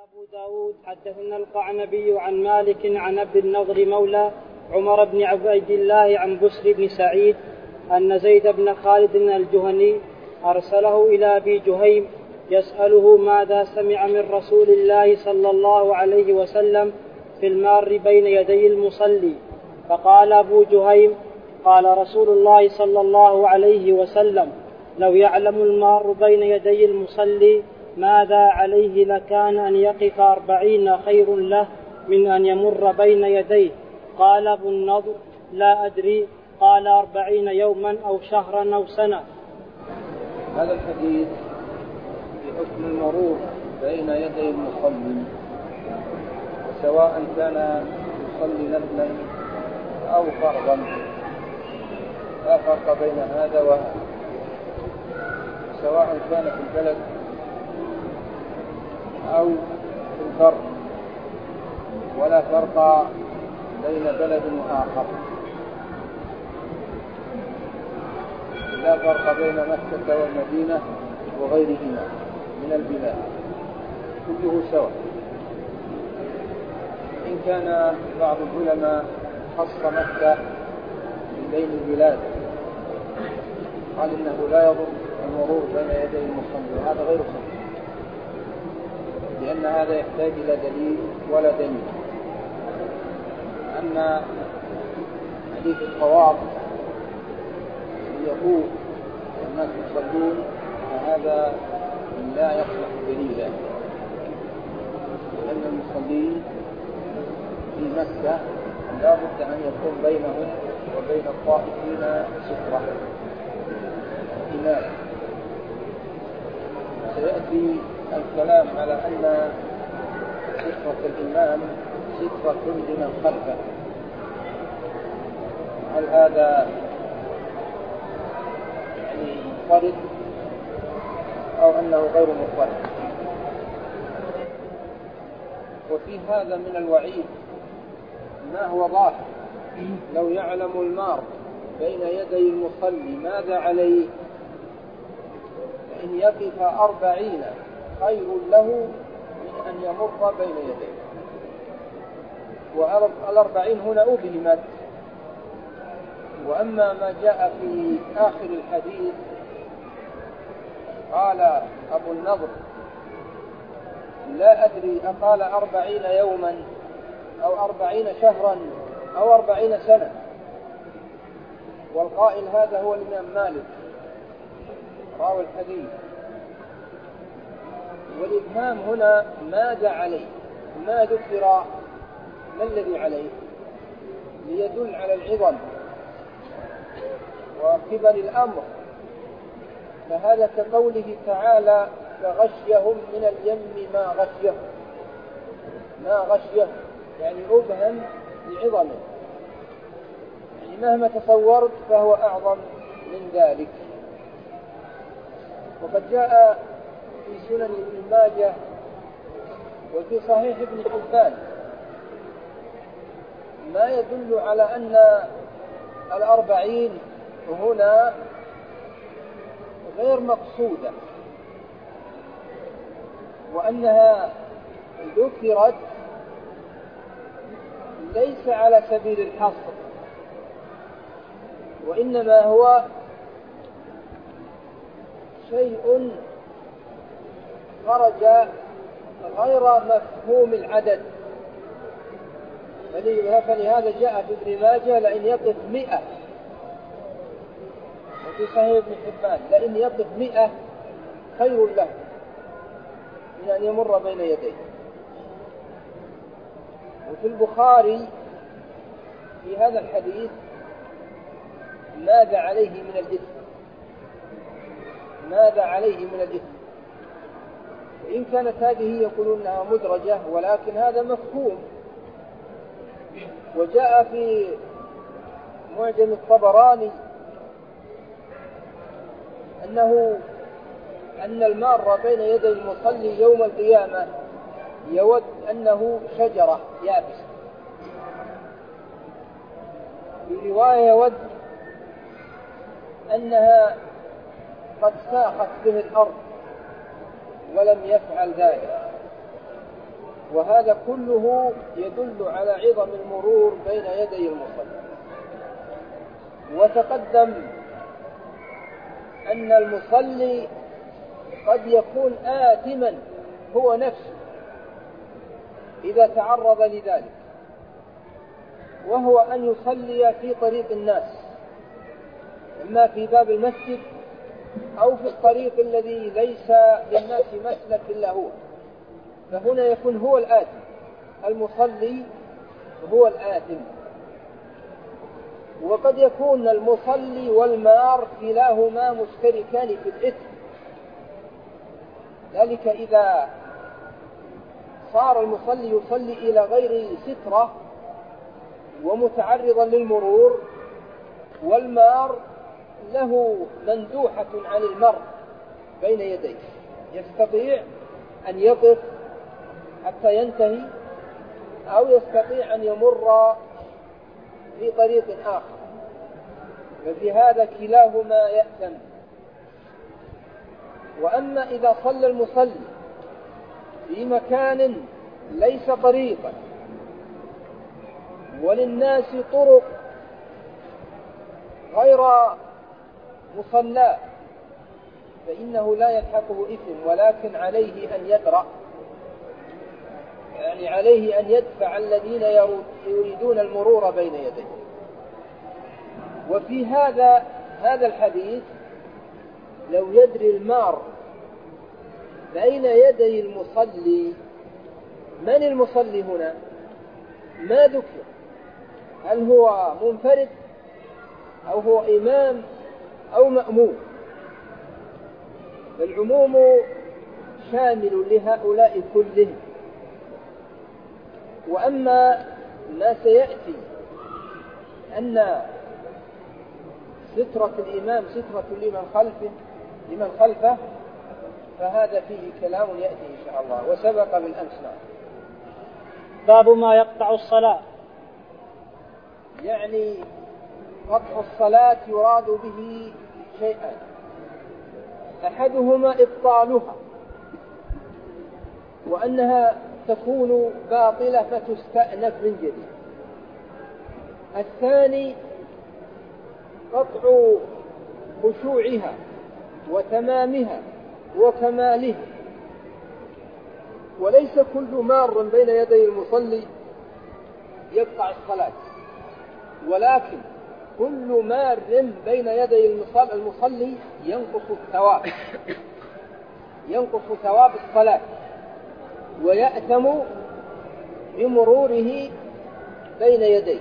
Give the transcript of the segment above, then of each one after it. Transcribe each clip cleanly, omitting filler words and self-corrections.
أبو داود حدثنا القعنبي عن مالك عن أبي النضر مولى عمر بن عبيد الله عن بسر بن سعيد أن زيد بن خالد الجهني أرسله إلى أبي جهيم يسأله ماذا سمع من رسول الله صلى الله عليه وسلم في المار بين يدي المصلي. فقال أبو جهيم قال رسول الله صلى الله عليه وسلم لو يعلم المار بين يدي المصلي ماذا عليه لكان أن يقف 40 خير له من أن يمر بين يديه. قال أبو النضر لا أدري، قال 40 يوما أو شهرا أو سنة. هذا الحديث في حكم المرور بين يدي المصلي، سواء كان يصلي نفلا أو فرضا، لا فرق بين هذا وهذا، سواء كان في البلد أو في البر، ولا فرق بين بلد وآخر، لا فرق بين مكة والمدينة وغيرهما من البلاد، كله سواء. إن كان بعض العلماء خص مكة من بين البلاد، قال إنه لا يضر المرور بين يدي المصلي، وهذا غير صحيح، لأن هذا يحتاج إلى دليل ولا دليل. أما حديث الطواف يقول الناس يصلون، فهذا لا يصلح دليلا، لأن المصلين في مكة لا بد أن يكون بينهم وبين الطائفين سترة إمام. سيأتي الكلام على أن سترة الإمام سترة لمن خلفه، هل هذا يعني منفرد أو أنه غير منفرد؟ وفي هذا من الوعيد ما هو ظاهر، لو يعلم المار بين يدي المصلي ماذا عليه، فإن يقف 40 خير له من أن يمر بين يديه. وال40 هنا أبهمت. وأما ما جاء في آخر الحديث قال أبو النضر لا أدري، أقال 40 يوما أو 40 شهرا أو 40 سنة، والقائل هذا هو الإمام مالك راوي الحديث. والإبهام هنا ماذا عليه، ما ذكر ما الذي عليه، ليدل على العظم وكبر الأمر. فهذا كقوله تعالى فغشيهم من اليم ما غشيهم، ما غشيهم يعني أبهم لعظمه، يعني مهما تصورت فهو أعظم من ذلك. وقد جاء في سنن ابن ماجه وفي صحيح ابن حبان ما يدل على أن 40 هنا غير مقصودة، وأنها ذكرت ليس على سبيل الحصر، وإنما هو شيء خرج غير مفهوم العدد. فلهذا جاء في ابن ماجه لئن يقف 100، وفي صحيح ابن حبان لئن يقف 100 خير له من أن يمر بين يديه. وفي البخاري في هذا الحديث ماذا عليه من الإثم، ماذا عليه من الإثم. وإن كانت هذه يقولون أنها مدرجة، ولكن هذا مفهوم. وجاء في معجم الطبراني أن المار بين يدي المصلي يوم القيامة يود أنه شجرة يابسة، في رواية يود أنها قد ساخت به الأرض ولم يفعل ذلك. وهذا كله يدل على عظم المرور بين يدي المصلي. وتقدم أن المصلي قد يكون آثما هو نفسه إذا تعرض لذلك، وهو أن يصلي في طريق الناس، إما في باب المسجد أو في الطريق الذي ليس للناس مسلك إلا هو، فهنا يكون هو الآثم، المصلي هو الآثم. وقد يكون المصلي والمار كلاهما مشتركان في الإثم، ذلك إذا صار المصلي يصلي إلى غير سترة ومتعرضا للمرور، والمار له مندوحة عن المر بين يديه، يستطيع أن يقف حتى ينتهي أو يستطيع أن يمر في طريق آخر، ففي هذا كلاهما يأثم. وأما إذا صلى المصلي في مكان ليس طريقا وللناس طرق غير مصلى فإنه لا يلحقه إثم، ولكن عليه أن يدرأ، يعني عليه أن يدفع الذين يريدون المرور بين يديه. وفي هذا الحديث لو يدري المار بين يدي المصلي من المصلي هنا ما ذكر، هل هو منفرد أو هو إمام أو مأموم، فالعموم شامل لهؤلاء كلهم. وأما ما سيأتي أن سترة الإمام سترة لمن خلفه فهذا فيه كلام يأتي إن شاء الله، وسبق بالأمس. باب ما يقطع الصلاة. يعني قطع الصلاة يراد به شيئان، أحدهما إبطالها وأنها تكون باطلة فتستأنف من جديد، الثاني قطع خشوعها وتمامها وكمالها. وليس كل مار بين يدي المصلي يقطع الصلاة، ولكن كل مار بين يدي المصلي ينقص ثواب الصلاة ويأثم بمروره بين يديه.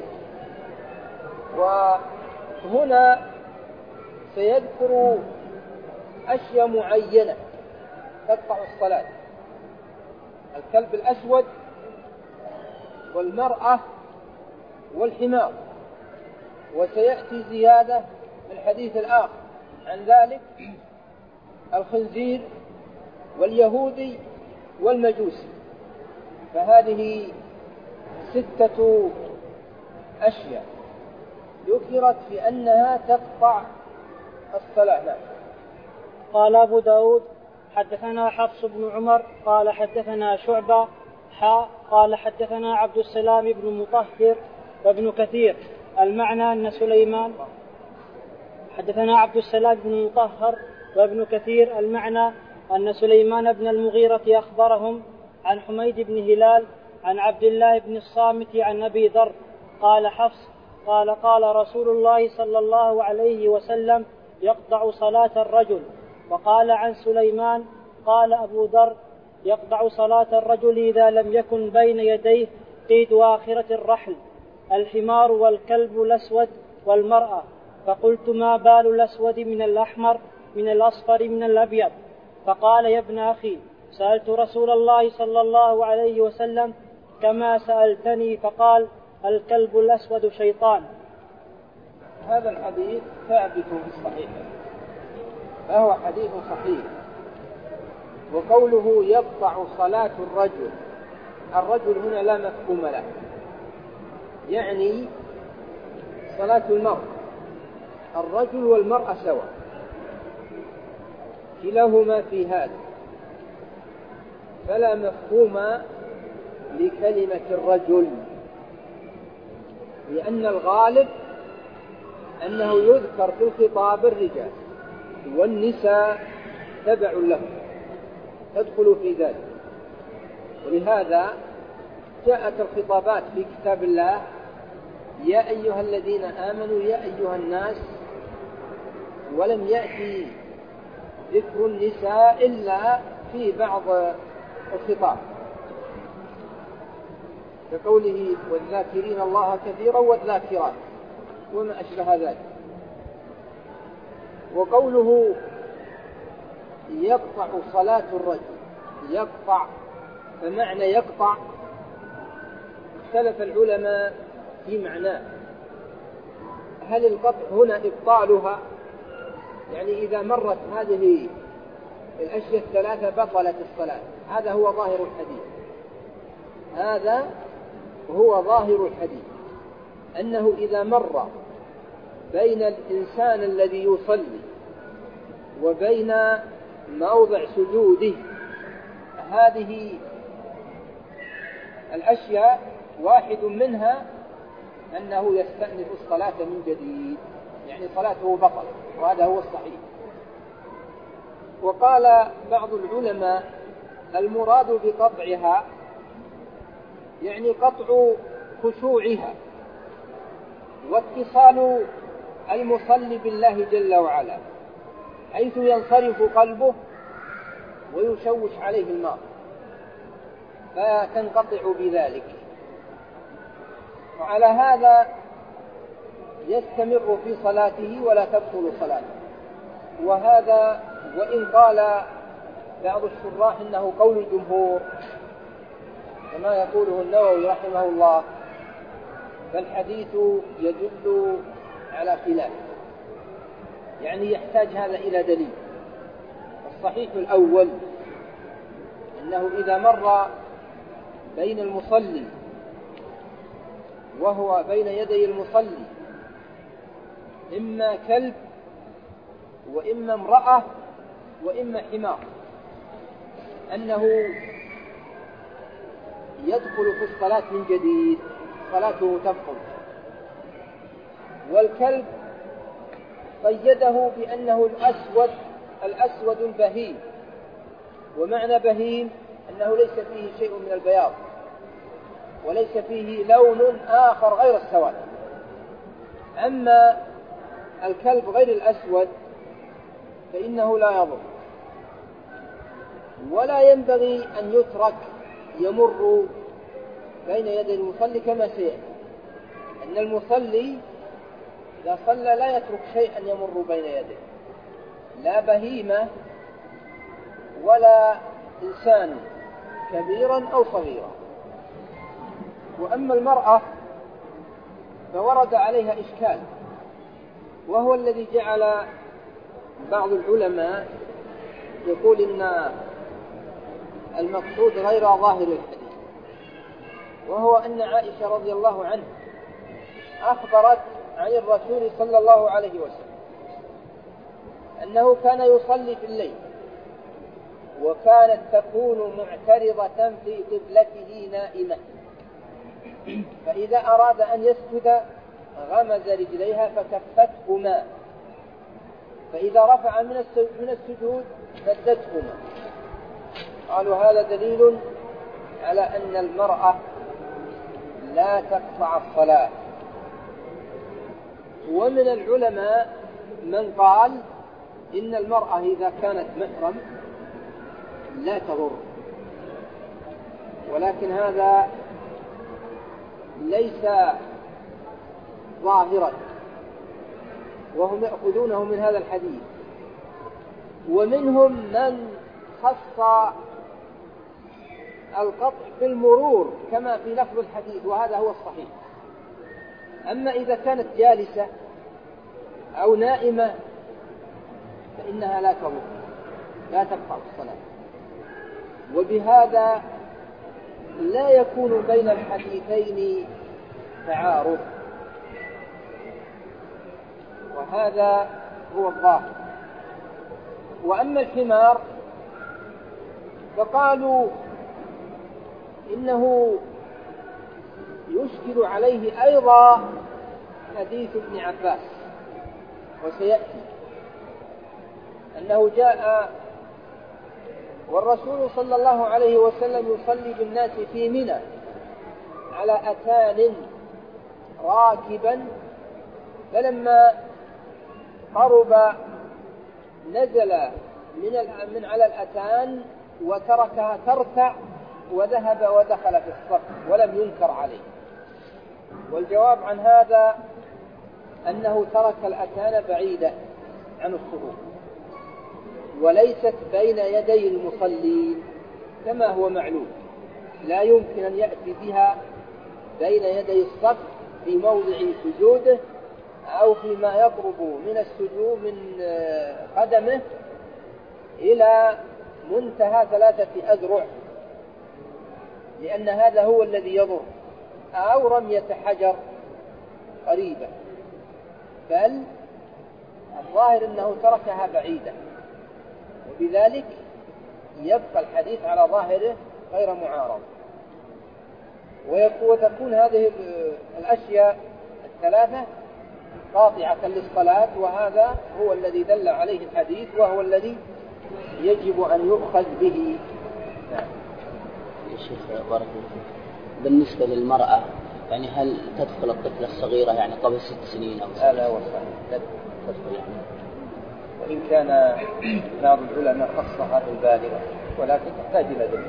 وهنا سيذكر أشياء معينة تقطع الصلاة: الكلب الأسود والمرأة والحمار، وسيأتي زيادة في الحديث الآخر عن ذلك: الخنزير واليهودي والمجوسي. فهذه 6 أشياء ذكرت في أنها تقطع الصلاة. قال أبو داود: حدثنا حفص بن عمر قال حدثنا شعبة قال حدثنا عبد السلام بن مطهر وابن كثير المعنى أن سليمان حدثنا عبد السلام بن مطهر وابن كثير المعنى أن سليمان بن المغيرة أخبرهم عن حميد بن هلال عن عبد الله بن الصامت عن أبي ذر قال حفص قال رسول الله صلى الله عليه وسلم: يقطع صلاة الرجل. وقال عن سليمان قال أبو ذر: يقطع صلاة الرجل إذا لم يكن بين يديه قيد آخرة الرحل، الحمار والكلب الأسود والمرأة. فقلت: ما بال الأسود من الأحمر من الأصفر من الأبيض؟ فقال: يا ابن أخي، سألت رسول الله صلى الله عليه وسلم كما سألتني، فقال: الكلب الأسود شيطان. هذا الحديث ثابت في الصحيح، فهو حديث صحيح. وقوله يقطع صلاة الرجل هنا لا مفهوم له، يعني صلاة المرء، الرجل والمرأة سواء، كلاهما في هذا، فلا مفهوم لكلمة الرجل، لأن الغالب أنه يذكر في الخطاب الرجال، والنساء تبع له تدخل في ذلك. ولهذا جاءت الخطابات في كتاب الله: يا أيها الذين آمنوا، يا أيها الناس، ولم يأتي ذكر النساء إلا في بعض الخطاب، كقوله: والذاكرين الله كثيرا والذاكرات، وما أشبه ذلك. وقوله يقطع صلاة الرجل، يقطع، فمعنى يقطع اختلف العلماء في معناه. هل القطع هنا إبطالها، يعني إذا مرت هذه الأشياء الثلاثة بطلت الصلاة؟ هذا هو ظاهر الحديث، هذا هو ظاهر الحديث، أنه إذا مر بين الإنسان الذي يصلي وبين موضع سجوده هذه الأشياء واحد منها أنه يستأنف الصلاة من جديد، يعني صلاته بطل، وهذا هو الصحيح. وقال بعض العلماء: المراد بقطعها يعني قطع خشوعها واتصال المصلي بالله جل وعلا، حيث ينصرف قلبه ويشوش عليه الماء فتنقطع بذلك. وعلى هذا يستمر في صلاته ولا تبطل صلاته. وهذا وإن قال بعض الشراح إنه قول الجمهور كما يقوله النووي رحمه الله، فالحديث يدل على خلافه، يعني يحتاج هذا إلى دليل. الصحيح الأول أنه إذا مر بين المصلي وهو بين يدي المصلي إما كلب وإما امرأة وإما حمار، أنه يدخل في الصلاة من جديد، صلاته تبطل. والكلب قيده بأنه الأسود البهيم، ومعنى بهيم أنه ليس فيه شيء من البياض وليس فيه لون آخر غير السواد. أما الكلب غير الأسود فإنه لا يضر، ولا ينبغي أن يترك يمر بين يدي المصلي كما سيأتي، أن المصلي إذا صلى لا يترك شيئا يمر بين يديه، لا بهيمة ولا إنسان كبيرا أو صغيرا. وأما المرأة فورد عليها إشكال، وهو الذي جعل بعض العلماء يقول إن المقصود غير ظاهر الحديث، وهو أن عائشة رضي الله عنها أخبرت عن الرسول صلى الله عليه وسلم أنه كان يصلي في الليل، وكانت تكون معترضة في قبلته نائمة، فإذا أراد أن يسجد غمز رجليها فكفتهما، فإذا رفع من السجود سددهما. قالوا هذا دليل على أن المرأة لا تقطع الصلاة. ومن العلماء من قال إن المرأة إذا كانت محرم لا تضر، ولكن هذا ليس ظاهرا، وهم يأخذونه من هذا الحديث. ومنهم من خص القطع بالمرور كما في لفظ الحديث، وهذا هو الصحيح. أما إذا كانت جالسة أو نائمة فإنها لا تضر، لا تقطع الصلاة. وبهذا لا يكون بين الحديثين تعارض، وهذا هو الظاهر. وأما الحمار فقالوا إنه يشكل عليه أيضا حديث ابن عباس، وسيأتي أنه جاء والرسول صلى الله عليه وسلم يصلي بالناس في منى على أتان راكبا، فلما قرب نزل من على الأتان وتركها ترتع وذهب ودخل في الصف ولم ينكر عليه. والجواب عن هذا أنه ترك الأتان بعيدة عن الصفوف وليست بين يدي المصلين كما هو معلوم، لا يمكن أن يأتي بها بين يدي الصف في موضع سجوده أو فيما يقرب من السجود من قدمه إلى منتهى 3 أذرع، لأن هذا هو الذي يضر، أو رمية حجر قريبة، بل الظاهر أنه تركها بعيدة، وبذلك يبقى الحديث على ظاهره غير معارض. وتكون هذه الأشياء الثلاثة قاطعة للصلاة، وهذا هو الذي دل عليه الحديث وهو الذي يجب أن يؤخذ به. يا شيخ بارك الله فيك، بالنسبة للمرأة يعني هل تدخل الطفلة الصغيرة يعني قبل 6 سنين أو 7 لا وصل تدخل يعني. وإن كان بعض العلماء خصها بالبالغة ولكن تحتاج إلى دليل.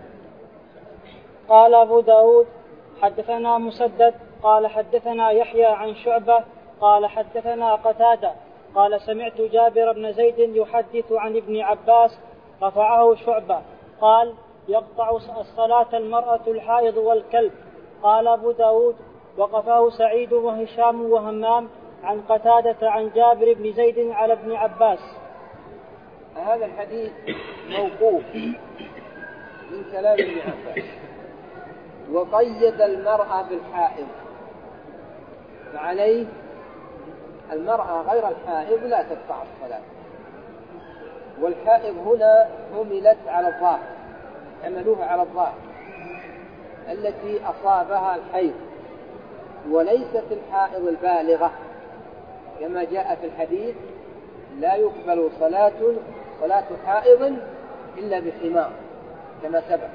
قال أبو داود حدثنا مسدد قال حدثنا يحيى عن شعبة قال حدثنا قتادة قال سمعت جابر بن زيد يحدث عن ابن عباس رفعه شعبة قال يقطع الصلاة المرأة الحائض والكلب. قال أبو داود وقفه سعيد وهشام وهمام عن قتادة عن جابر بن زيد على ابن عباس. هذا الحديث موقوف من كلام ابن عباس، وقيد المرأة بالحائض، فعليه المرأة غير الحائض لا تقطع الصلاة. والحائض هنا حملت على الظاهر، حملوها على الظاهر التي أصابها الحيض، وليست الحائض البالغة كما جاء في الحديث لا يقبل صلاة حائض إلا بخمار كما سبق.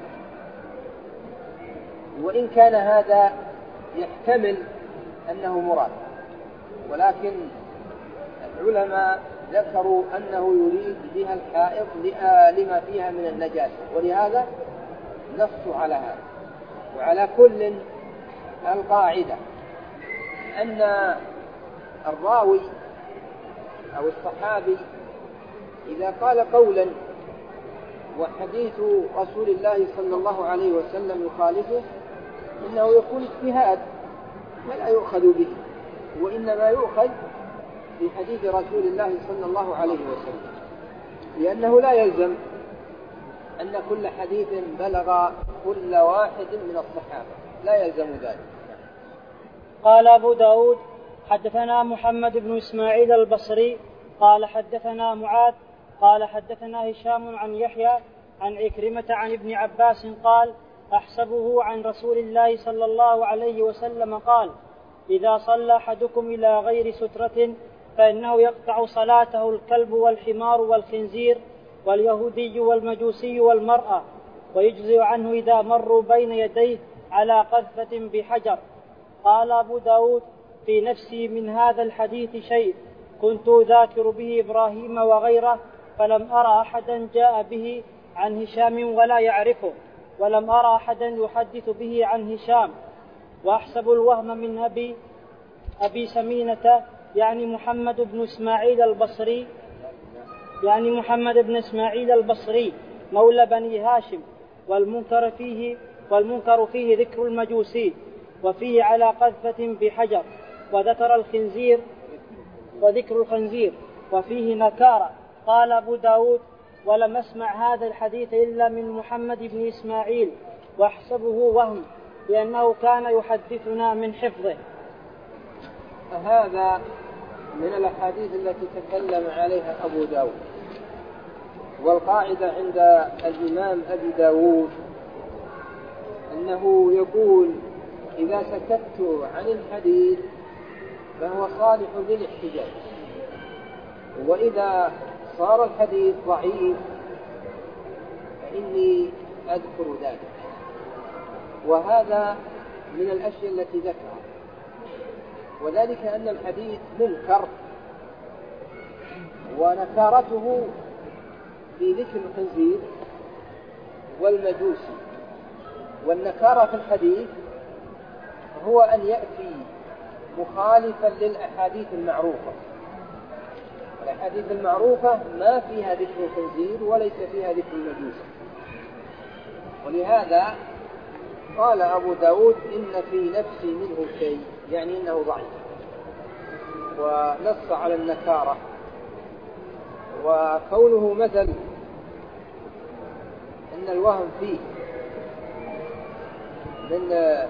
وإن كان هذا يحتمل أنه مراد، ولكن العلماء ذكروا أنه يريد بها الحائض لما فيها من النجاسة، ولهذا نصوا على هذا. وعلى كل القاعدة أن الراوي أو الصحابي إذا قال قولا وحديث رسول الله صلى الله عليه وسلم يخالفه إنه يكون اجتهاد فلا يؤخذ به، وإنما يؤخذ بحديث رسول الله صلى الله عليه وسلم، لأنه لا يلزم أن كل حديث بلغ كل واحد من الصحابة، لا يلزم ذلك. قال أبو داود حدثنا محمد بن إسماعيل البصري قال حدثنا معاذ قال حدثنا هشام عن يحيى عن عكرمة عن ابن عباس قال أحسبه عن رسول الله صلى الله عليه وسلم قال إذا صلى أحدكم إلى غير سترة فإنه يقطع صلاته الكلب والحمار والخنزير واليهودي والمجوسي والمرأة، ويجزئ عنه إذا مروا بين يديه على قذفة بحجر. قال أبو داود في نفسي من هذا الحديث شيء كنت ذاكر به إبراهيم وغيره، فلم أرى أحدا جاء به عن هشام ولا يعرفه، ولم أرى أحدا يحدث به عن هشام. وأحسب الوهم من أبي سمينة يعني محمد بن إسماعيل البصري مولى بني هاشم، والمنكر فيه ذكر المجوسي، وفيه على قذفة بحجر، وذكر الخنزير وفيه نكارة. قال أبو داود ولم أسمع هذا الحديث إلا من محمد بن إسماعيل، واحسبه وهم لأنه كان يحدثنا من حفظه. هذا من الأحاديث التي تكلم عليها أبو داود. والقاعدة عند الإمام أبي داود أنه يقول إذا سكت عن الحديث فهو صالح للاحتجاج، وإذا صار الحديث ضعيف فإني أذكر ذلك. وهذا من الأشياء التي ذكرها، وذلك أن الحديث منكر، ونكارته في ذكر الخنزير والمجوسي. والنكارة في الحديث هو أن يأتي مخالفا للأحاديث المعروفة. الأحاديث المعروفة ما فيها ذكر الخنزير وليس فيها ذكر المجوسي، ولهذا قال أبو داود إن في نفسي منه شيء، يعني إنه ضعيف، ونص على النكارة. وكونه مثل أن الوهم فيه من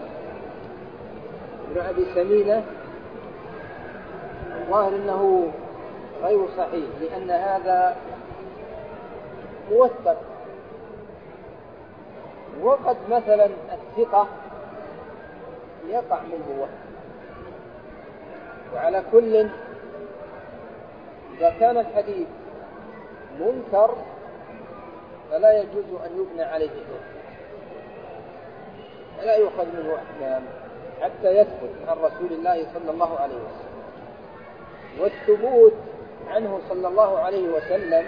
ابن أبي سمينة، الظاهر أنه غير صحيح، لأن هذا موثق. وقد مثلا الثقة يقع منه وهم. وعلى كل، إذا كان الحديث منكر فلا يجوز أن يبنى عليه الحكم، فلا يؤخذ منه أحكام حتى يثبت عن رسول الله صلى الله عليه وسلم. والثبوت عنه صلى الله عليه وسلم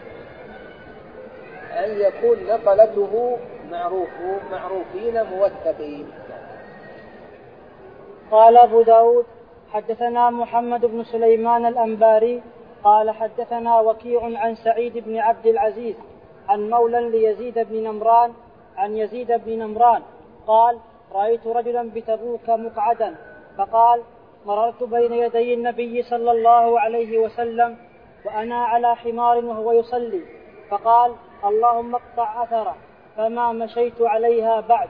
أن يكون نقلته معروفين موثقين. قال أبو داود حدثنا محمد بن سليمان الأنباري قال حدثنا وكيع عن سعيد بن عبد العزيز عن مولى ليزيد بن نمران عن يزيد بن نمران قال رأيت رجلا بتبوك مقعدا فقال مررت بين يدي النبي صلى الله عليه وسلم وأنا على حمار وهو يصلي، فقال اللهم اقطع أثره، فما مشيت عليها بعد.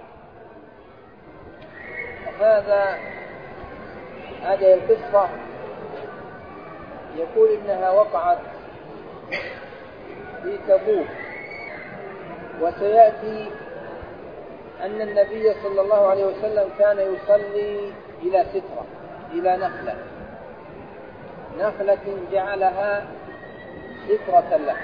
هذه القصة يقول إنها وقعت في تبوك، وسيأتي أن النبي صلى الله عليه وسلم كان يصلي إلى سترة، إلى نخلة جعلها سترة له،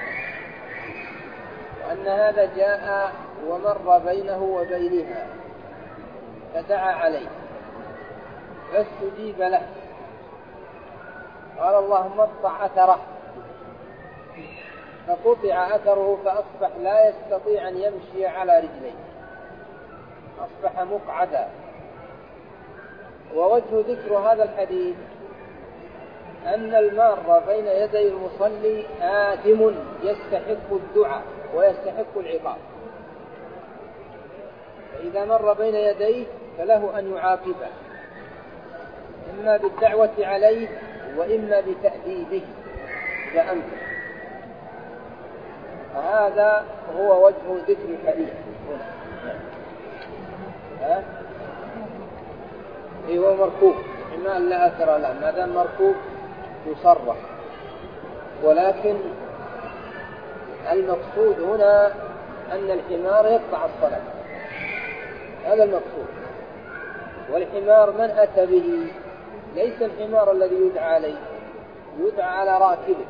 وأن هذا جاء ومر بينه وبينها فدعا عليه فاستجيب له، قال اللهم اقطع أثره، فقطع أثره فأصبح لا يستطيع أن يمشي على رجليه، أصبح مقعدا. ووجه ذكر هذا الحديث أن المار بين يدي المصلي آثم يستحق الدعاء ويستحق العقاب، فإذا مر بين يديه فله أن يعاقبه إما بالدعوة عليه وإما بتأديبه إذا أمكن. فهذا هو وجه ذكر الحديث هنا. هو مركوب، إما أن لا أثر له، ما دام مركوب يصرف، ولكن المقصود هنا أن الحمار يقطع الصلاة، هذا المقصود. والحمار من أتى به ليس الحمار الذي يدعى عليه، يدعى على راكبه.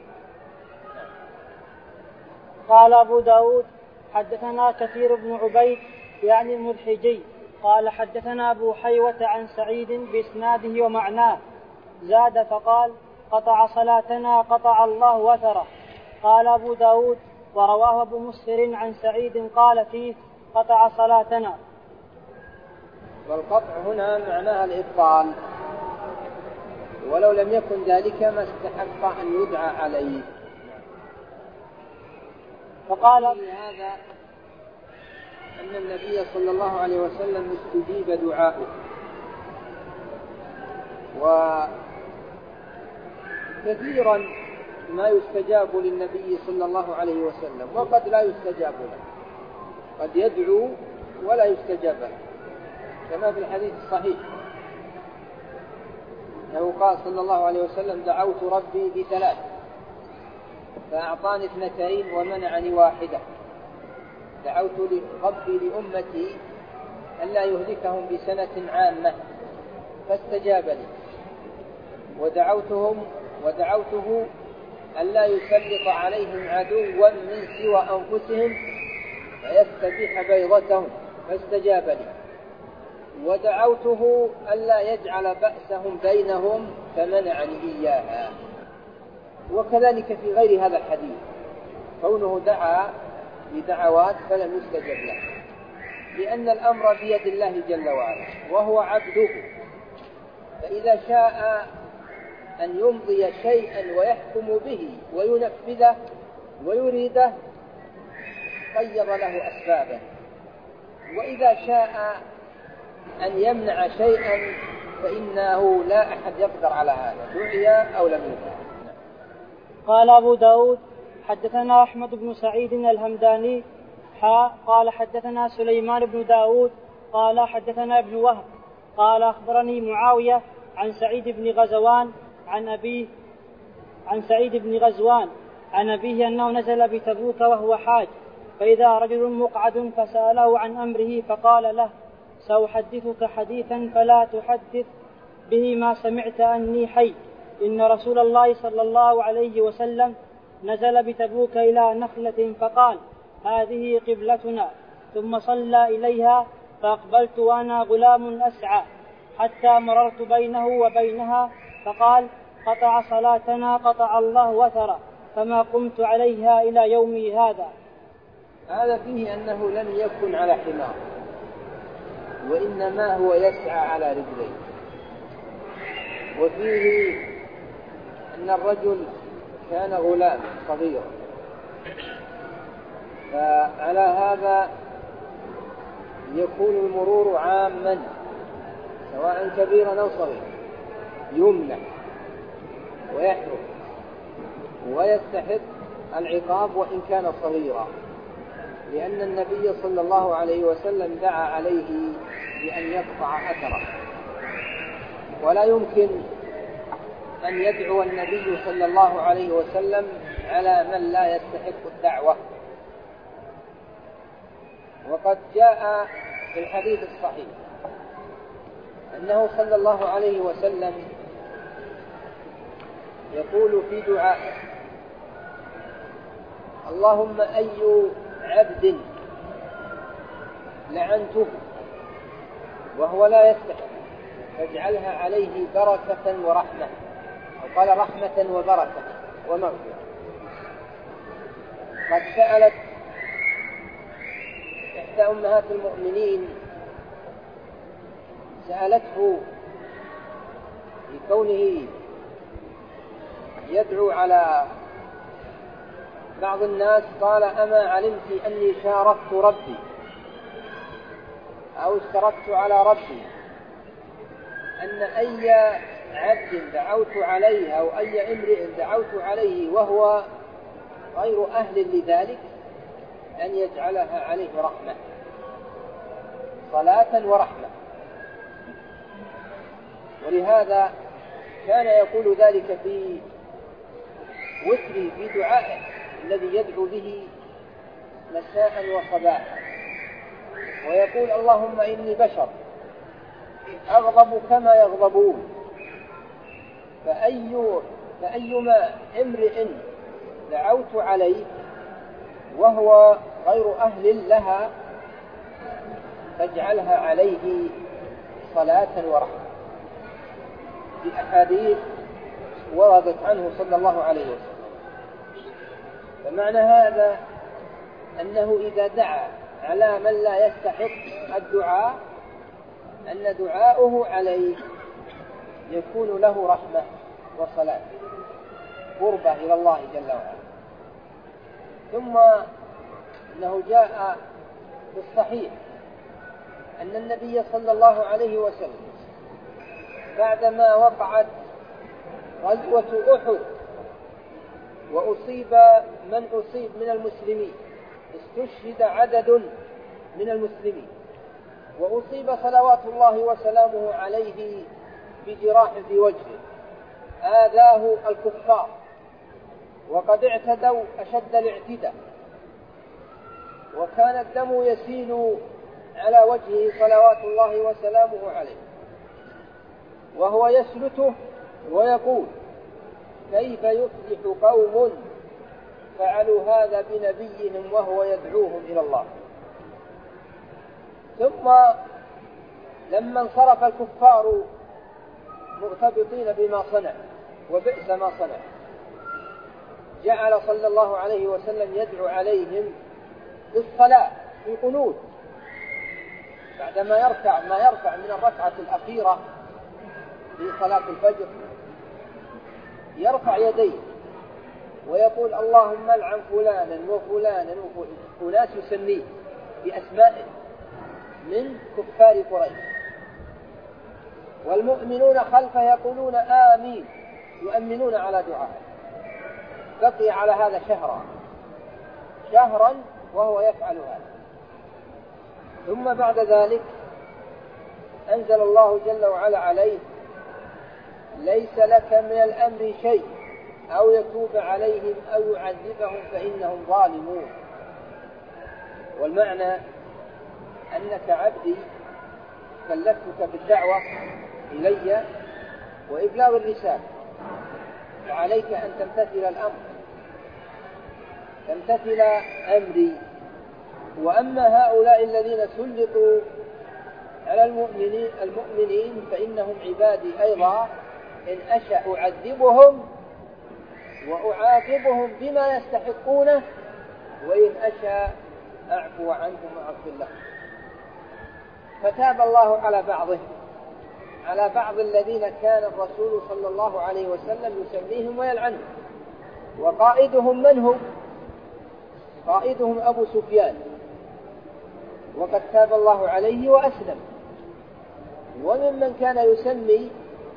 قال أبو داود حدثنا كثير بن عبيد يعني المدحجي قال حدثنا أبو حيوة عن سعيد بإسناده ومعناه زاد فقال قطع صلاتنا قطع الله أثره. قال أبو داود ورواه أبو مسهر عن سعيد قال فيه قطع صلاتنا. والقطع هنا معناها الإبطال، ولو لم يكن ذلك ما استحق أن يدعى عليه. فقال هذا أن النبي صلى الله عليه وسلم استجيب دعاؤه، وكثيرا ما يستجاب للنبي صلى الله عليه وسلم وقد لا يستجاب له، قد يدعو ولا يستجاب له، كما في الحديث الصحيح أنه قال صلى الله عليه وسلم دعوت ربي بثلاث فأعطاني 2 ومنعني 1. دعوت ربي لأمتي ألا يهلكهم بسنة عامة فاستجاب لي، ودعوته ألا يسلط عليهم عدوا من سوى أنفسهم فيستبيح بيضتهم فاستجاب لي، ودعوته ألا يجعل بأسهم بينهم فمنعني إياها. وكذلك في غير هذا الحديث كونه دعا بدعوات فلم يستجب له، لأن الأمر بيد الله جل وعلا وهو عبده، فإذا شاء أن يمضي شيئا ويحكم به وينفذه ويريده قيض له أسبابه، وإذا شاء أن يمنع شيئا فإنه لا أحد يقدر على هذا دعي أو لم يدع. قال أبو داود حدثنا أحمد بن سعيد الهمداني قال حدثنا سليمان بن داود قال حدثنا ابن وهب قال أخبرني معاوية عن سعيد بن غزوان عن أبيه أنه نزل بتبوك وهو حاج، فإذا رجل مقعد فسأله عن أمره فقال له: سأحدثك حديثا فلا تحدث به ما سمعت أني حي، إن رسول الله صلى الله عليه وسلم نزل بتبوك إلى نخلة فقال: هذه قبلتنا، ثم صلى إليها، فأقبلت وأنا غلام أسعى حتى مررت بينه وبينها فقال: قطع صلاتنا قطع الله وترى، فما قمت عليها إلى يومي هذا. هذا فيه أنه لم يكن على حمار، وإنما هو يسعى على رجليه، وفيه أن الرجل كان غلام صغير، فعلى هذا يكون المرور عاما سواء كبيرا أو صغير، يمنع ويحرم ويستحق العقاب وإن كان صغيرا، لأن النبي صلى الله عليه وسلم دعا عليه بأن يقطع أثره، ولا يمكن أن يدعو النبي صلى الله عليه وسلم على من لا يستحق الدعوة. وقد جاء في الحديث الصحيح أنه صلى الله عليه وسلم يقول في دعائه: اللهم أي عبد لعنته وهو لا يستحق فاجعلها عليه بركة ورحمة، أو قال رحمة وبركة ومغفرة. قد سألت إحدى أمهات المؤمنين سألته بكونه يدعو على بعض الناس، قال: أما علمت أني شاركت ربي أو اشتركت على ربي أن أي عبد دعوت عليه أو أي امرئ دعوت عليه وهو غير أهل لذلك أن يجعلها عليه رحمة، صلاة ورحمة. ولهذا كان يقول ذلك في وتره في دعائه الذي يدعو به مساء وصباحا، ويقول: اللهم إني بشر أغضب كما يغضبون، فأيما امرئ دعوت عليه وهو غير أهل لها فاجعلها عليه صلاة ورحمة. في أحاديث وردت عنه صلى الله عليه وسلم. فمعنى هذا أنه إذا دعا على من لا يستحق الدعاء أن دعاؤه عليه يكون له رحمة وصلاة قربة إلى الله جل وعلا. ثم أنه جاء في الصحيح أن النبي صلى الله عليه وسلم بعدما وقعت غزوة أحد وأصيب من أصيب من المسلمين، استشهد عدد من المسلمين، وأصيب صلوات الله وسلامه عليه بجراح في وجهه آذاه الكفار وقد اعتدوا أشد الاعتداء، وكان الدم يسيل على وجهه صلوات الله وسلامه عليه، وهو يسلته ويقول: كيف يفلح قوم فعلوا هذا بنبيهم وهو يدعوهم إلى الله. ثم لما انصرف الكفار مرتبطين بما صنع وبئس ما صنع، جعل صلى الله عليه وسلم يدعو عليهم بالصلاة في قنوت، بعدما يرفع من الركعة الأخيرة في صلاة الفجر، يرفع يديه ويقول: اللهم العن فلانا وفلانا وناس يسميه بأسمائه من كفار قريش، والمؤمنون خلفه يقولون آمين، يؤمنون على دعائه. بقي على هذا شهرا وهو يفعل هذا. ثم بعد ذلك أنزل الله جل وعلا عليه: ليس لك من الأمر شيء أو يتوب عليهم أو يعذبهم فإنهم ظالمون. والمعنى أنك عبدي كلفتك بالدعوة إلي وإبلاغ الرسالة، وعليك أن تمتثل الأمر، تمتثل أمري. وأما هؤلاء الذين سلطوا على المؤمنين فإنهم عبادي أيضا، إن أشأ أعذبهم وأعاقبهم بما يستحقونه، وإن أشأ أعفو عنهم وأغفر لهم. فتاب الله على بعض الذين كان الرسول صلى الله عليه وسلم يسميهم ويلعنهم. وقائدهم من هو؟ قائدهم أبو سفيان، وقد تاب الله عليه وأسلم. وممن كان يسمي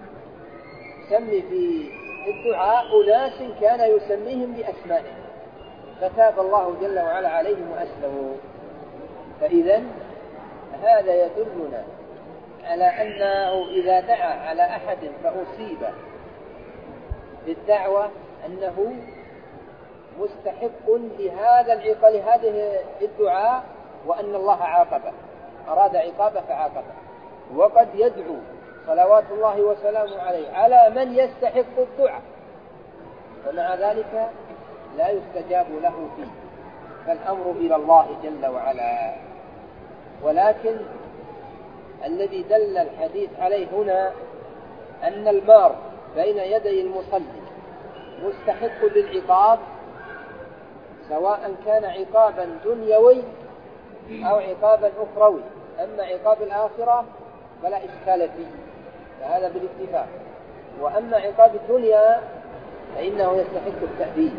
في الدعاء أناس كان يسميهم بأسمائهم، فتاب الله جل وعلا عليهم وأسلموا. فإذا هذا يدلنا على أنه إذا دعا على أحد فأصيب بالدعوة أنه مستحق لهذه الدعاء، وأن الله عاقبه، أراد عقابه فعاقبه. وقد يدعو صلوات الله وسلامه عليه على من يستحق الدعاء، ومع ذلك لا يستجاب له فيه، فالأمر إلى الله جل وعلا. ولكن الذي دل الحديث عليه هنا أن المار بين يدي المصلي مستحق للعقاب، سواء كان عقابا دنيوي أو عقابا أخروي. أما عقاب الآخرة فلا إشكال فيه، فهذا بالاتفاق. وأما عقاب الدنيا فإنه يستحق التأديب.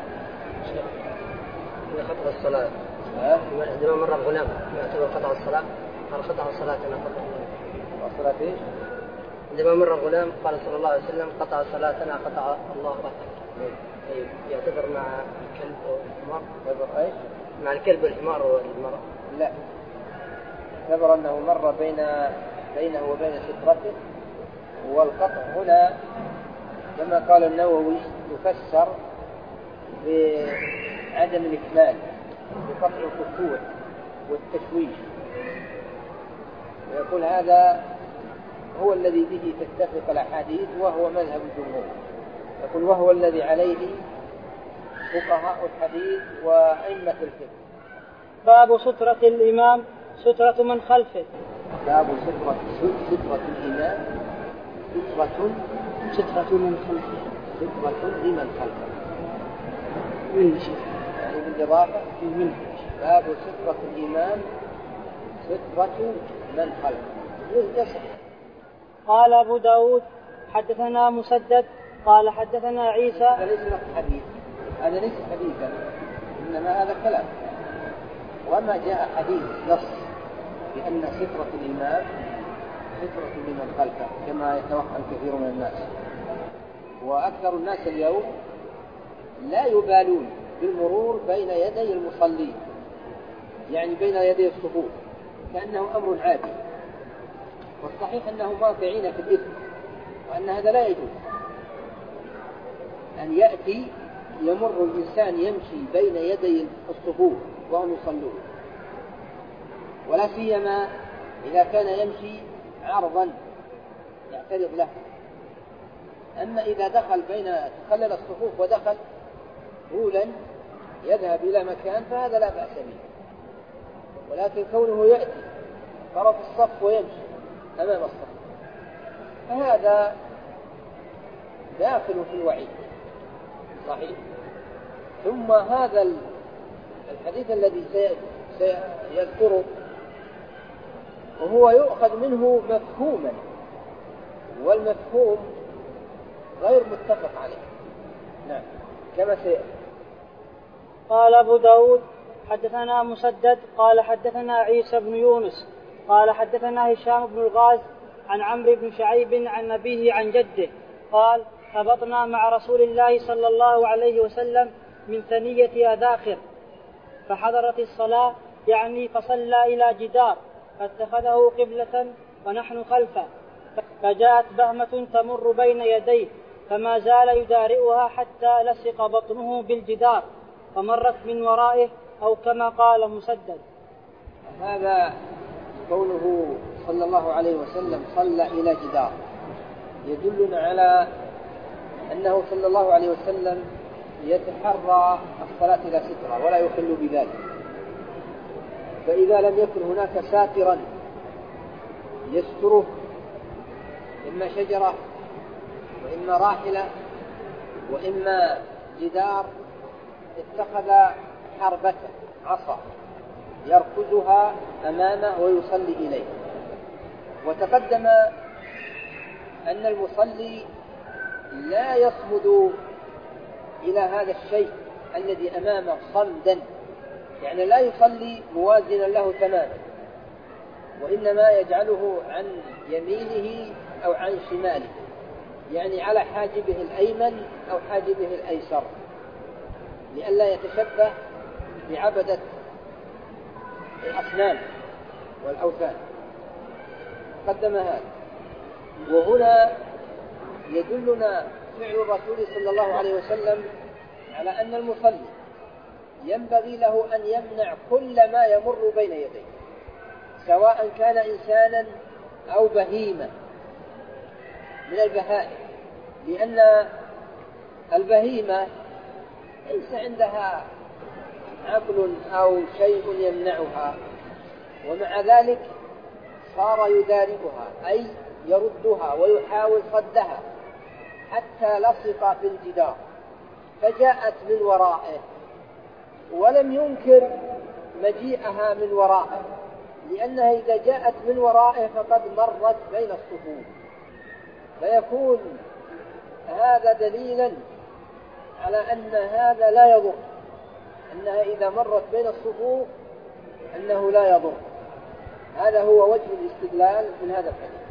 قطع الصلاة عندما مر الغلام يعتبر قطع الصلاة، قال قطع الصلاة أنا قطع الصلاة إيش؟ عندما مر الغلام قال صلى الله عليه وسلم: قطع صلاتنا قطع الله رحمه. طيب يعتبر مع الكلب والحمار؟ يعتبر ايش؟ مع الكلب والحمار والمرأة؟ لا، يعتبر أنه مر بينه وبين سترته. والقطع هنا كما قال النووي يفسر بعدم الإكمال، بقطع الخشوع والتشويش، ويقول هذا هو الذي به تتفق الأحاديث وهو مذهب الجمهور. يقول وهو الذي عليه فقهاء الحديث وأئمة الفقه. باب سترة الإمام سترة من خلفه. باب سترة الإمام سترة من خلفه. سترة لمن خلفه. يعني بالإضافة منه. باب سترة الإمام سترة من خلفه يصح. قال أبو داود حدثنا مسدد قال حدثنا عيسى. هذا ليس حديث، هذا ليس حديثا، إنما هذا كلام. وما جاء حديث نص بأن سترة الإمام سترة لمن خلفه كما يتوهم كثير من الناس. وأكثر الناس اليوم لا يبالون بالمرور بين يدي المصلين، يعني بين يدي الصفوف، كأنه أمر عادي. والصحيح أنهم واقعين في الإثم، وأن هذا لا يجوز أن يأتي يمر الإنسان يمشي بين يدي الصفوف وهم يصلون. ولا سيما إذا كان يمشي عرضا يعترض له. أما إذا تخلل الصفوف ودخل طولا يذهب إلى مكان فهذا لا بأس به، ولكن كونه يأتي طرف الصف ويمشي أمام الصف فهذا داخل في الوعيد صحيح. ثم هذا الحديث الذي سيذكره وهو يؤخذ منه مفهوما، والمفهوم غير متفق عليه. نعم كما سيأتي. قال أبو داود حدثنا مسدد قال حدثنا عيسى بن يونس قال حدثنا هشام بن الغاز عن عمرو بن شعيب عن أبيه عن جده قال هبطنا مع رسول الله صلى الله عليه وسلم من ثنية أذاخر فحضرت الصلاة، يعني فصلى إلى جدار فاتخذه قبلة ونحن خلفه، فجاءت بهمة تمر بين يديه فما زال يدارئها حتى لصق بطنه بالجدار فمرت من ورائه، أو كما قال مسدد. هذا قوله صلى الله عليه وسلم صلى إلى جدار يدلنا على أنه صلى الله عليه وسلم يتحرى الصلاة إلى سترة ولا يخل بذلك، فإذا لم يكن هناك ساترا يستره إما شجرة وإما راحلة وإما جدار اتخذ حربة عصا يركزها أمامه ويصلي إليه. وتقدم أن المصلي لا يصمد إلى هذا الشيء الذي أمامه صمدا، يعني لا يصلي موازنا له تماما، وإنما يجعله عن يمينه أو عن شماله، يعني على حاجبه الأيمن أو حاجبه الأيسر، لئلا يتشبه بعبدة الأصنام والأوثان. قدم هذا. وهنا يدلنا فعل الرسول صلى الله عليه وسلم على أن المصلي ينبغي له أن يمنع كل ما يمر بين يديه، سواء كان إنسانا أو بهيمة من البهائم، لأن البهيمة ليس عندها عقل أو شيء يمنعها، ومع ذلك صار يدارئها أي يردها ويحاول صدها حتى لصق في الجدار، فجاءت من ورائه ولم ينكر مجيئها من ورائه، لأنها إذا جاءت من ورائه فقد مرت بين الصفوف، فيكون هذا دليلا على أن هذا لا يضر، أنها إذا مرت بين الصفوف أنه لا يضر. هذا هو وجه الاستدلال من هذا الحديث.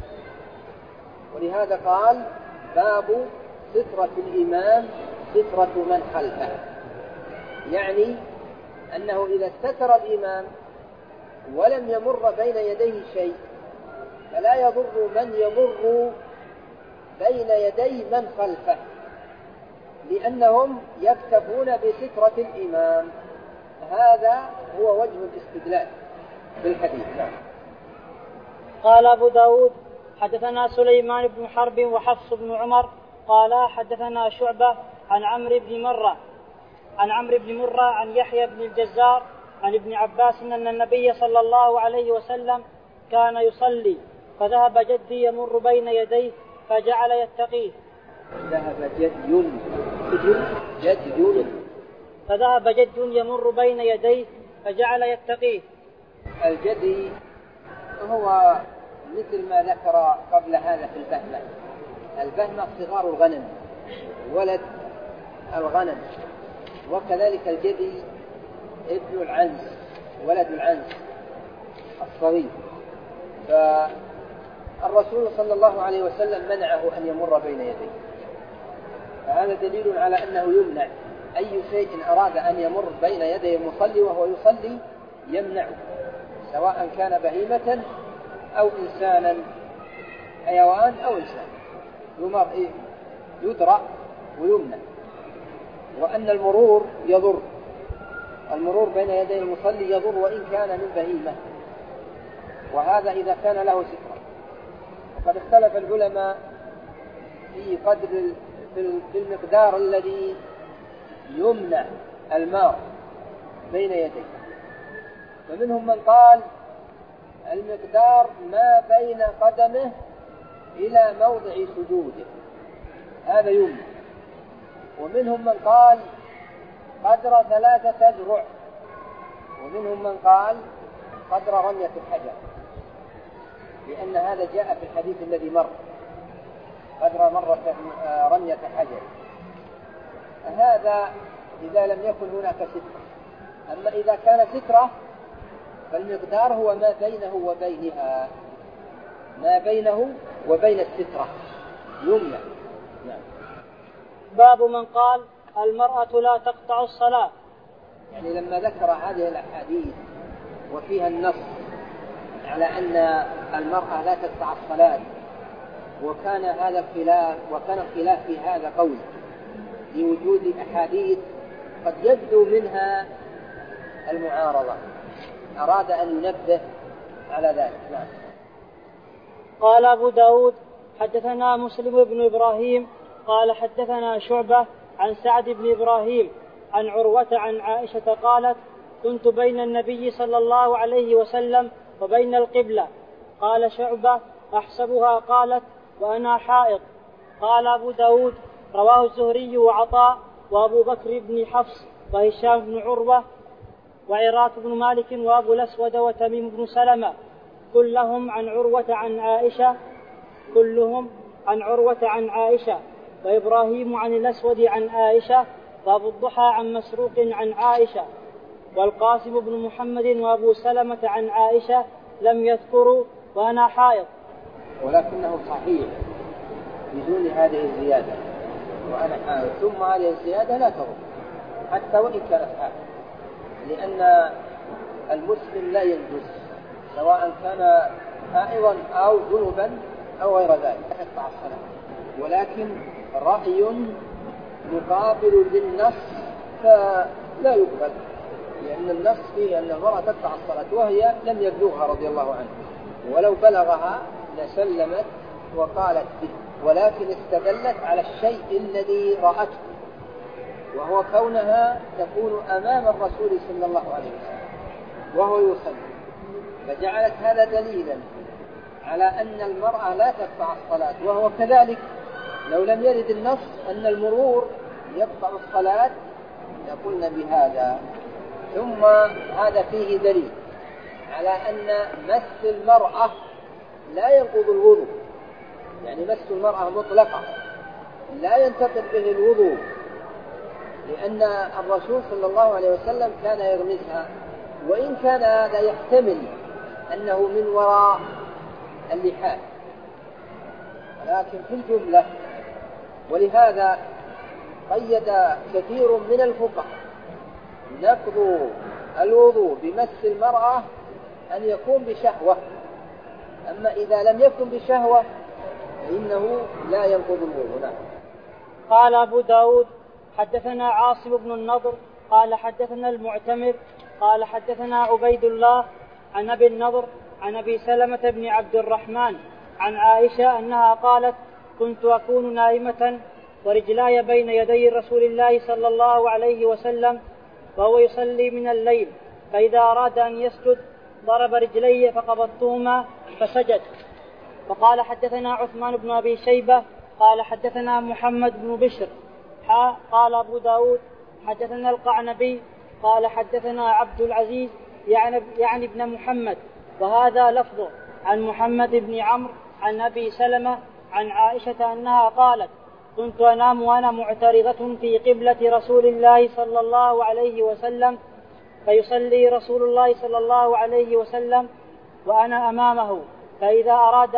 ولهذا قال باب سترة الإمام سترة من خلفه، يعني أنه إذا استتر الإمام ولم يمر بين يديه شيء فلا يضر من يمر بين يدي من خلفه، لأنهم يكتفون بسترة الإمام. هذا هو وجه الاستدلال بالحديث. قال أبو داود حدثنا سليمان بن حرب وحفص بن عمر قال حدثنا شعبة عن عمرو بن مرة عن يحيى بن الجزار عن ابن عباس أن النبي صلى الله عليه وسلم كان يصلي فذهب جدي يمر بين يديه فجعل يتقيه. فذهب جد يمر بين يديه فجعل يتقيه. الجدي هو مثل ما ذكر قبل هذا في البهمة. البهمة صغار الغنم، ولد الغنم، وكذلك الجدي ابن العنز، ولد العنز الصغير. فالرسول صلى الله عليه وسلم منعه أن يمر بين يديه، فهذا دليل على أنه يمنع أي شيء أراد أن يمر بين يدي المصلي وهو يصلي يمنعه، سواء كان بهيمة أو إنسانا، حيوان أو إنسان، يدرأ ويمنع. وأن المرور يضر، المرور بين يدي المصلي يضر وإن كان من بهيمة، وهذا إذا كان له سترة. وقد اختلف العلماء في قدر في المقدار الذي يمنع المار بين يديه، فمنهم من قال المقدار ما بين قدمه إلى موضع سجوده، هذا يمنع. ومنهم من قال قدر 3 أذرع، ومنهم من قال قدر رمية الحجر، لأن هذا جاء في الحديث الذي مر قدر رمية حجر. هذا إذا لم يكن هناك سترة. أما إذا كان سترة فالمقدار هو ما بينه وبينها، ما بينه وبين السترة يمنع. نعم. باب من قال المرأة لا تقطع الصلاة. يعني لما ذكر هذه الأحاديث وفيها النص على أن المرأة لا تقطع الصلاة، وكان الخلاف في هذا قول لوجود أحاديث قد يبدو منها المعارضة، أراد أن ينبه على ذلك. نعم. قال أبو داود حدثنا مسلم بن إبراهيم قال حدثنا شعبة عن سعد بن إبراهيم عن عروة عن عائشة قالت كنت بين النبي صلى الله عليه وسلم وبين القبلة. قال شعبة أحسبها قالت وأنا حائض. قال أبو داود رواه الزهري وعطاء وأبو بكر بن حفص وهشام بن عروة وعراة بن مالك وأبو الأسود وتميم بن سلمة كلهم عن عروة عن عائشة وإبراهيم عن الأسود عن عائشة وأبو الضحى عن مسروق عن عائشة والقاسم بن محمد وأبو سلمة عن عائشة لم يذكروا وأنا حائض، ولكنه صحيح بدون هذه الزيادة وأنا حائض، ثم هذه الزيادة لا تضر حتى وإن كانت حائض، لأن المسلم لا ينجس سواء كان حائضا أو جنبا أو غير ذلك يقطع الصلاة. ولكن رأي مقابل للنص فلا يقبل، لأن النص فيه أن المرأة تقطع الصلاة وهي لم يبلغها رضي الله عنها، ولو بلغها لسلمت وقالت به، ولكن استدلت على الشيء الذي رأته، وهو كونها تكون أمام الرسول صلى الله عليه وسلم وهو يصلي، فجعلت هذا دليلا على أن المرأة لا تقطع الصلاة. وهو كذلك لو لم يرد النص أن المرور يقطع الصلاة لقلنا بهذا. ثم هذا فيه دليل على أن مس المرأة لا ينقض الوضوء، يعني مس المرأة مطلقة لا ينتقض به الوضوء، لأن الرسول صلى الله عليه وسلم كان يغمسها، وإن كان هذا يحتمل أنه من وراء اللحاف، ولكن في الجملة. ولهذا قيد كثير من الفقهاء نقض الوضوء بمس المرأة أن يكون بشهوة، أما إذا لم يكن بشهوة فإنه لا ينقض الوضوء. قال أبو داود حدثنا عاصم بن النضر قال حدثنا المعتمر قال حدثنا عبيد الله عن أبي النضر عن أبي سلمة بن عبد الرحمن عن عائشة أنها قالت كنت أكون نائمة ورجلاي بين يدي رسول الله صلى الله عليه وسلم وهو يصلي من الليل، فإذا أراد أن يسجد ضرب رجلي فقبضتهما فسجد. وقال حدثنا عثمان بن أبي شيبة قال حدثنا محمد بن بشر قال أبو داود حدثنا القعنبي قال حدثنا عبد العزيز يعني ابن محمد، وهذا لفظه عن محمد بن عمرو عن أبي سلمة عن عائشة أنها قالت كنت أنام وأنا معترضة في قبلة رسول الله صلى الله عليه وسلم، فيصلي رسول الله صلى الله عليه وسلم وأنا أمامه، فإذا أراد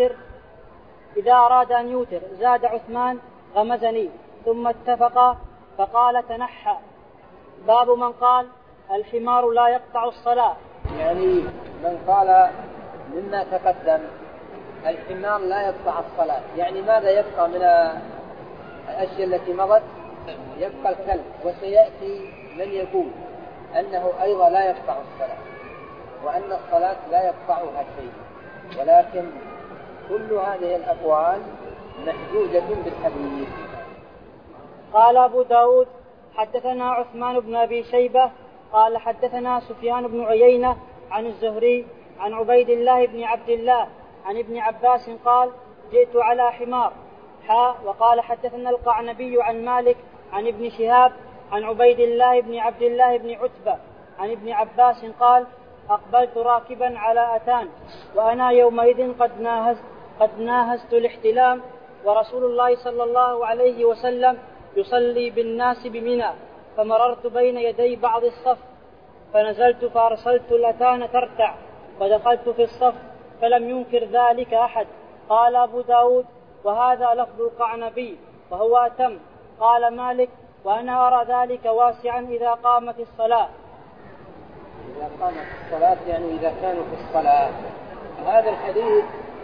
أن يوتر زاد عثمان غمزني ثم اتفقا فقال تنحى. باب من قال الحمار لا يقطع الصلاة. يعني من قال مما تقدم الحمار لا يقطع الصلاة، يعني ماذا يبقى من الأشياء التي مضت؟ يبقى الكلب، وسيأتي من يقول أنه أيضا لا يقطع الصلاة. وأن الصلاة لا يقطعها شيء، ولكن كل هذه الأقوال محجوجة بالحديث. قال أبو داود حدثنا عثمان بن أبي شيبة قال حدثنا سفيان بن عيينة عن الزهري عن عبيد الله بن عبد الله عن ابن عباس قال جئت على حمار وقال حدثنا القعنبي عن مالك عن ابن شهاب عن عبيد الله بن عبد الله بن عتبة عن ابن عباس قال أقبلت راكبا على أتان وأنا يومئذ قد ناهزت الاحتلام ورسول الله صلى الله عليه وسلم يصلي بالناس بمنى، فمررت بين يدي بعض الصف فنزلت فأرسلت الأتان ترتع ودخلت في الصف فلم ينكر ذلك أحد. قال أبو داود وهذا لفظ القعنبي وهو أتم. قال مالك وأنا أرى ذلك واسعا إذا قامت الصلاة. إذا قامت الصلاة يعني إذا كانوا في الصلاة. هذا الحديث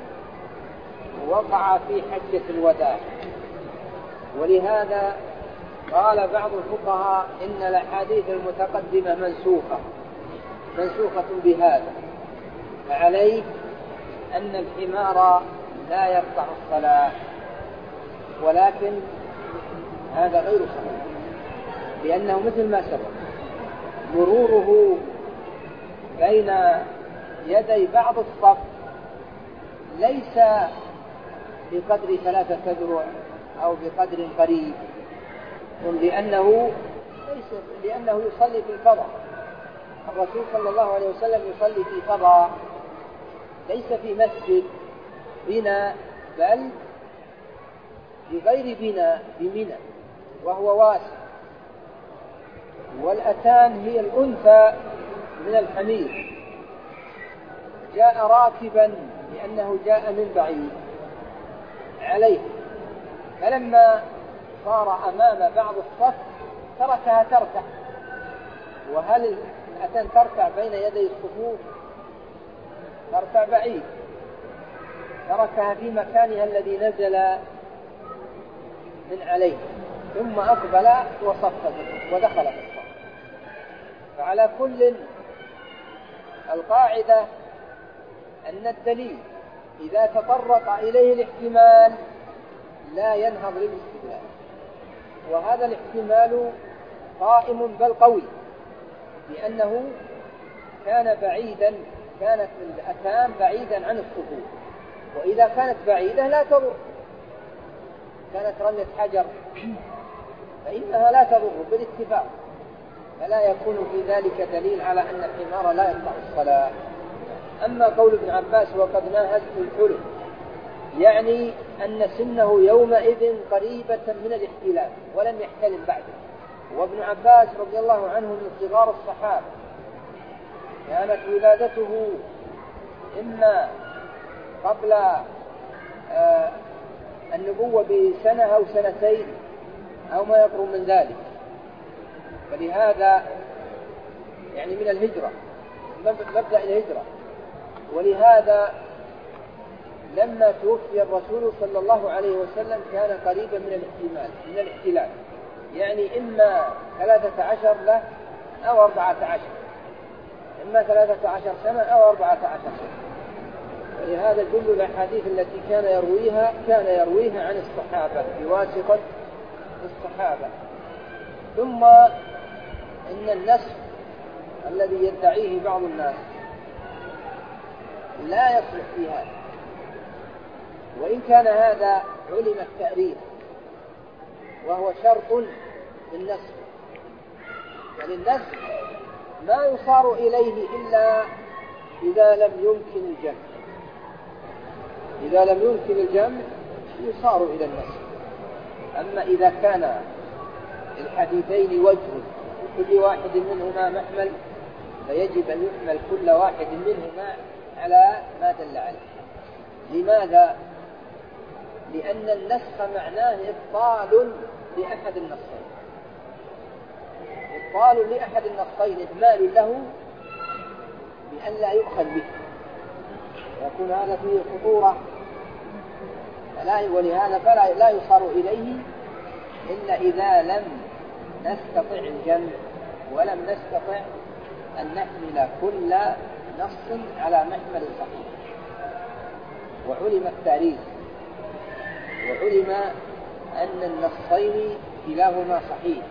وقع في حجة الوداع، ولهذا قال بعض الفقهاء إن الأحاديث المتقدمة منسوخة بهذا، فعليه أن الحمار لا يقطع الصلاة، ولكن هذا غير صحيح، لأنه مثل ما سبق مروره بين يدي بعض الصف ليس بقدر 3 أذرع أو بقدر قريب، لأنه يصلي في الفضاء. الرسول صلى الله عليه وسلم يصلي في فضاء ليس في مسجد بناء، بل بغير بناء بمنى وهو واسع. والأتان هي الأنثى من الحمير، جاء راكبا لأنه جاء من بعيد عليه، فلما صار أمام بعض الصف تركها ترتع. وهل الأتان ترتع بين يدي الصفوف؟ ترتع بعيد، تركها في مكانها الذي نزل من عليه، ثم أقبل وصف ودخل في الصف. فعلى كل القاعدة أن الدليل إذا تطرق إليه الاحتمال لا ينهض للاستدلال، وهذا الاحتمال قائم بل قوي، لأنه كانت الأتان بعيدا عن الصفوف، وإذا كانت بعيدة لا تضر، كانت رمية حجر فإنها لا تضر بالاتفاق، فلا يكون في ذلك دليل على أن الحمار لا يقطع الصلاة. أما قول ابن عباس وقد ناهزت الحلم، يعني أن سنه يومئذ قريبة من الاحتلام ولم يحتلم بعده. وابن عباس رضي الله عنه من صغار الصحابة، كانت ولادته إما قبل النبوة بسنة أو سنتين أو ما يقرب من ذلك، فلهذا يعني من الهجرة، مبدأ الهجرة. ولهذا لما توفي الرسول صلى الله عليه وسلم كان قريبا من الاحتلال، يعني إما 13 له أو 14، إما 13 سنة أو 14 سنة. ولهذا كل الأحاديث التي كان يرويها عن الصحابة بواسطة الصحابة. ثم إن النسخ الذي يدعيه بعض الناس لا يصلح في هذا، وإن كان هذا علم التأريخ وهو شرط للنسخ، يعني النسخ ما يصار إليه إلا إذا لم يمكن الجمع. إذا لم يمكن الجمع يصار إلى النسخ. أما إذا كان الحديثين وجه كل واحد منهما محمل فيجب أن يحمل كل واحد منهما على ما دل عليه. لماذا؟ لأن النسخ معناه إبطال لأحد النصين، إبطال لأحد النصين إهمال له بأن لا يؤخذ به، يكون هذا فيه خطورة، ولهذا فلا يصار إليه إلا إذا لم نستطع الجمع ولم نستطع أن نحمل كل نص على محمل صحيح، وعلم التاريخ، وعلم أن النصين كلاهما صحيح،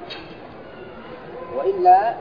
وإلا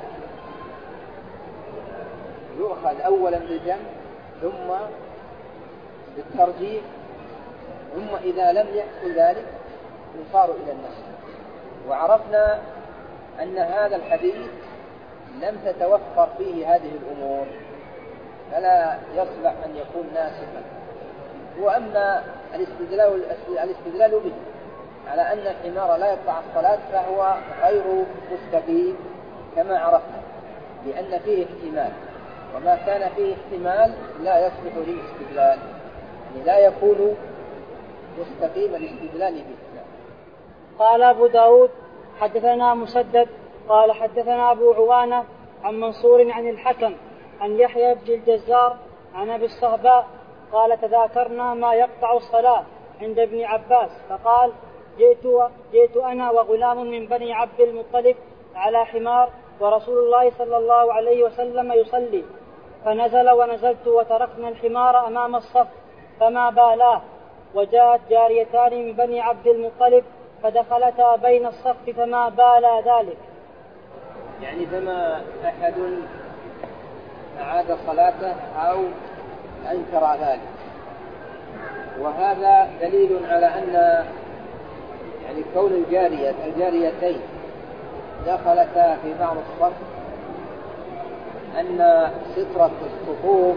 يؤخذ أولا بالجمع ثم بالترجيح، ثم إذا لم يحصل ذلك يصار إلى النص. وعرفنا أن هذا الحديث لم تتوفر فيه هذه الأمور، فلا يصلح أن يكون ناسخا. وأما الاستدلال به على أن الحمار لا يقطع الصلاة فهو غير مستقيم كما عرفنا، لأن فيه احتمال، وما كان فيه احتمال لا يصلح للاستدلال، يعني لا يكون مستقيم الاستدلال به. قال أبو داود حدثنا مسدد قال حدثنا أبو عوانة عن منصور عن الحكم عن يحيى بن الجزار عن أبي الصهباء قال تذاكرنا ما يقطع الصلاة عند ابن عباس فقال جئت أنا وغلام من بني عبد المطلب على حمار ورسول الله صلى الله عليه وسلم يصلي، فنزل ونزلت وتركنا الحمار أمام الصف فما بالاه، وجاءت جاريتان من بني عبد المطلب فدخلتا بين الصف فما بالا ذلك. يعني فما أحد أعاد صلاته أو أنكر ذلك. وهذا دليل على أن يعني كون الجاريتين دخلتا في بعض الصف أن سترة الصفوف،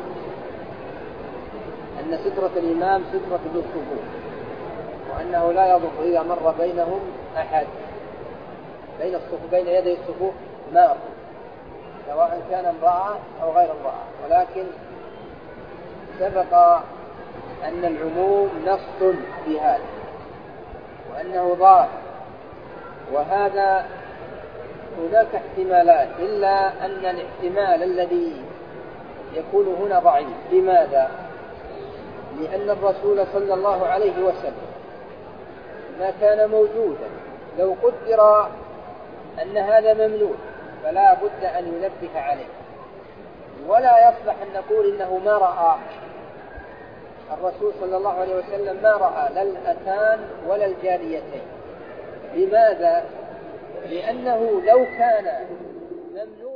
أن سترة الإمام سترة للصفوف، وأنه لا يضر إذا مر بينهم أحد بين يدي الصفوف ما سواء كان امرأة أو غير امرأة، ولكن سبق أن العموم نص في هذا وأنه ظاهر، وهذا هناك احتمالات، إلا أن الاحتمال الذي يكون هنا ضعيف. لماذا؟ لأن الرسول صلى الله عليه وسلم ما كان موجودا، لو قدر أن هذا ممنوع فلا بد أن ينبه عليه، ولا يصلح أن نقول إنه ما رأى. الرسول صلى الله عليه وسلم ما رأى لا الأتان ولا الجاريتين. لماذا؟ لأنه لو كان ممنوع